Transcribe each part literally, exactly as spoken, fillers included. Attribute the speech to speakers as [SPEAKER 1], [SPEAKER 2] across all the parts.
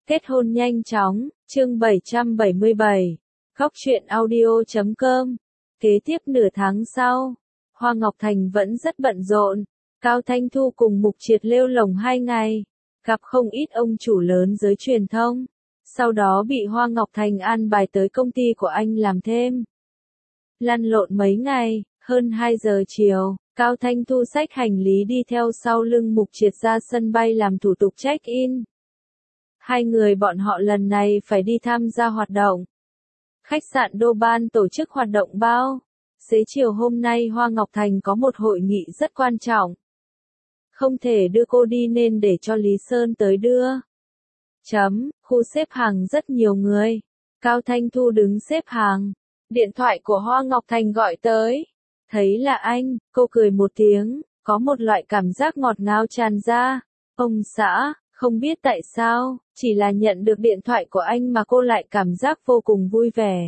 [SPEAKER 1] Kết hôn nhanh chóng, chương bảy trăm bảy mươi bảy, Góc truyện audio chấm com. Kế tiếp nửa tháng sau, Hoa Ngọc Thành vẫn rất bận rộn. Cao Thanh Thu cùng Mục Triệt lêu lổng hai ngày, gặp không ít ông chủ lớn giới truyền thông. Sau đó bị Hoa Ngọc Thành an bài tới công ty của anh làm thêm. Lăn lộn mấy ngày, hơn hai giờ chiều, Cao Thanh Thu xách hành lý đi theo sau lưng Mục Triệt ra sân bay làm thủ tục check-in. Hai người bọn họ lần này phải đi tham gia hoạt động. Khách sạn Đô Ban tổ chức hoạt động bao. Xế chiều hôm nay Hoa Ngọc Thành có một hội nghị rất quan trọng. Không thể đưa cô đi nên để cho Lý Sơn tới đưa. Chấm, khu xếp hàng rất nhiều người. Cao Thanh Thu đứng xếp hàng. Điện thoại của Hoa Ngọc Thành gọi tới. Thấy là anh, cô cười một tiếng, có một loại cảm giác ngọt ngào tràn ra. Ông xã, không biết tại sao, chỉ là nhận được điện thoại của anh mà cô lại cảm giác vô cùng vui vẻ.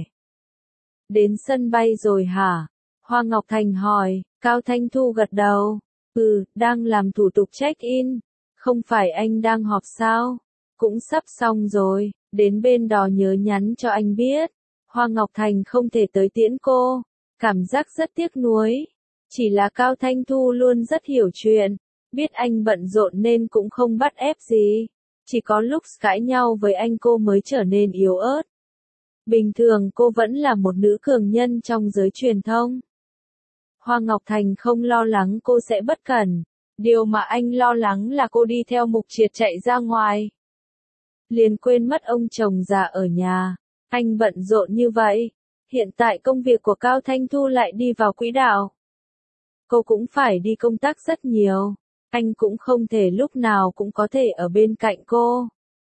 [SPEAKER 1] Đến sân bay rồi hả? Hoa Ngọc Thành hỏi. Cao Thanh Thu gật đầu. Ừ, đang làm thủ tục check-in. Không phải anh đang họp sao? Cũng sắp xong rồi, đến bên đó nhớ nhắn cho anh biết. Hoa Ngọc Thành không thể tới tiễn cô. Cảm giác rất tiếc nuối. Chỉ là Cao Thanh Thu luôn rất hiểu chuyện. Biết anh bận rộn nên cũng không bắt ép gì. Chỉ có lúc cãi nhau với anh cô mới trở nên yếu ớt. Bình thường cô vẫn là một nữ cường nhân trong giới truyền thông. Hoa Ngọc Thành không lo lắng cô sẽ bất cẩn. Điều mà anh lo lắng là cô đi theo Mục Triệt chạy ra ngoài. Liền quên mất ông chồng già ở nhà. Anh bận rộn như vậy. Hiện tại công việc của Cao Thanh Thu lại đi vào quỹ đạo. Cô cũng phải đi công tác rất nhiều. Anh cũng không thể lúc nào cũng có thể ở bên cạnh cô.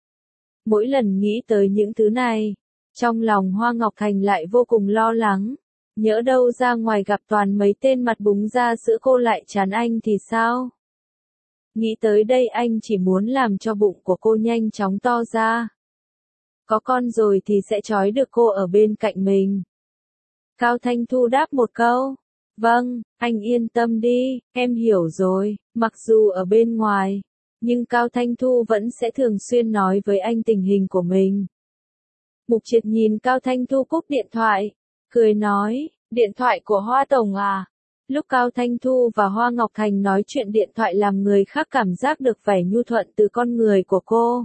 [SPEAKER 1] Mỗi lần nghĩ tới những thứ này, trong lòng Hoa Ngọc Thành lại vô cùng lo lắng. Nhỡ đâu ra ngoài gặp toàn mấy tên mặt búng ra sữa cô lại chán anh thì sao? Nghĩ tới đây anh chỉ muốn làm cho bụng của cô nhanh chóng to ra. Có con rồi thì sẽ trói được cô ở bên cạnh mình. Cao Thanh Thu đáp một câu. Vâng, anh yên tâm đi, em hiểu rồi. Mặc dù ở bên ngoài, nhưng Cao Thanh Thu vẫn sẽ thường xuyên nói với anh tình hình của mình. Mục Triệt nhìn Cao Thanh Thu cúp điện thoại, cười nói, điện thoại của Hoa Tổng à? Lúc Cao Thanh Thu và Hoa Ngọc Thành nói chuyện điện thoại làm người khác cảm giác được vẻ nhu thuận từ con người của cô.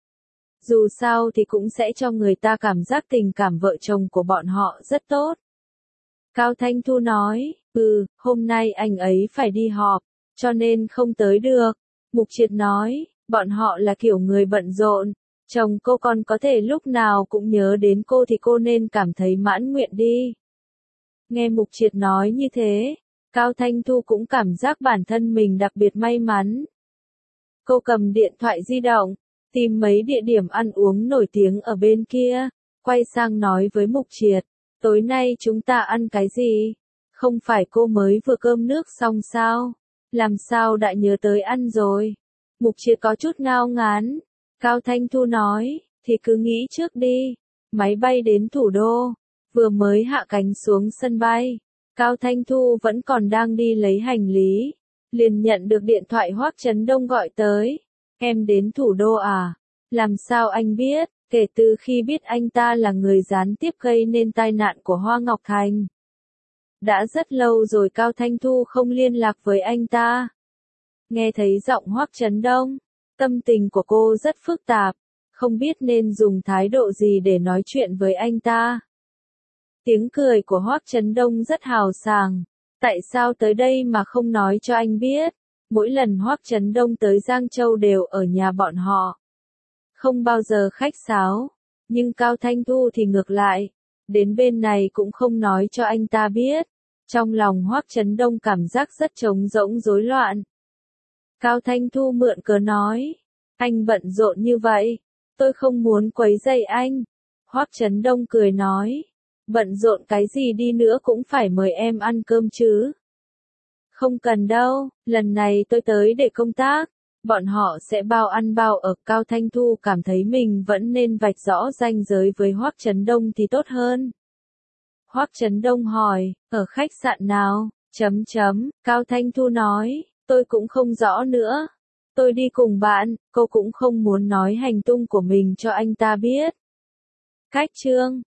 [SPEAKER 1] Dù sao thì cũng sẽ cho người ta cảm giác tình cảm vợ chồng của bọn họ rất tốt. Cao Thanh Thu nói, ừ, hôm nay anh ấy phải đi họp, cho nên không tới được. Mục Triệt nói, bọn họ là kiểu người bận rộn, chồng cô còn có thể lúc nào cũng nhớ đến cô thì cô nên cảm thấy mãn nguyện đi. Nghe Mục Triệt nói như thế, Cao Thanh Thu cũng cảm giác bản thân mình đặc biệt may mắn. Cô cầm điện thoại di động, tìm mấy địa điểm ăn uống nổi tiếng ở bên kia, quay sang nói với Mục Triệt, tối nay chúng ta ăn cái gì? Không phải cô mới vừa cơm nước xong sao? Làm sao đã nhớ tới ăn rồi? Mục Triệt có chút ngao ngán. Cao Thanh Thu nói, thì cứ nghĩ trước đi. Máy bay đến thủ đô, vừa mới hạ cánh xuống sân bay. Cao Thanh Thu vẫn còn đang đi lấy hành lý. Liền nhận được điện thoại Hoắc Chấn Đông gọi tới. Em đến thủ đô à? Làm sao anh biết? Kể từ khi biết anh ta là người gián tiếp gây nên tai nạn của Hoa Ngọc Thành. Đã rất lâu rồi Cao Thanh Thu không liên lạc với anh ta. Nghe thấy giọng Hoắc Chấn Đông, tâm tình của cô rất phức tạp, không biết nên dùng thái độ gì để nói chuyện với anh ta. Tiếng cười của Hoắc Chấn Đông rất hào sảng. Tại sao tới đây mà không nói cho anh biết? Mỗi lần Hoắc Chấn Đông tới Giang Châu đều ở nhà bọn họ. Không bao giờ khách sáo. Nhưng Cao Thanh Thu thì ngược lại. Đến bên này cũng không nói cho anh ta biết. Trong lòng Hoắc Chấn Đông cảm giác rất trống rỗng rối loạn. Cao Thanh Thu mượn cớ nói. Anh bận rộn như vậy. Tôi không muốn quấy rầy anh. Hoắc Chấn Đông cười nói. Bận rộn cái gì đi nữa cũng phải mời em ăn cơm chứ. Không cần đâu, lần này tôi tới để công tác. Bọn họ sẽ bao ăn bao ở. Cao Thanh Thu cảm thấy mình vẫn nên vạch rõ ranh giới với Hoắc Chấn Đông thì tốt hơn. Hoắc Chấn Đông hỏi, ở khách sạn nào? Chấm chấm, Cao Thanh Thu nói, tôi cũng không rõ nữa. Tôi đi cùng bạn, cô cũng không muốn nói hành tung của mình cho anh ta biết. Cách chương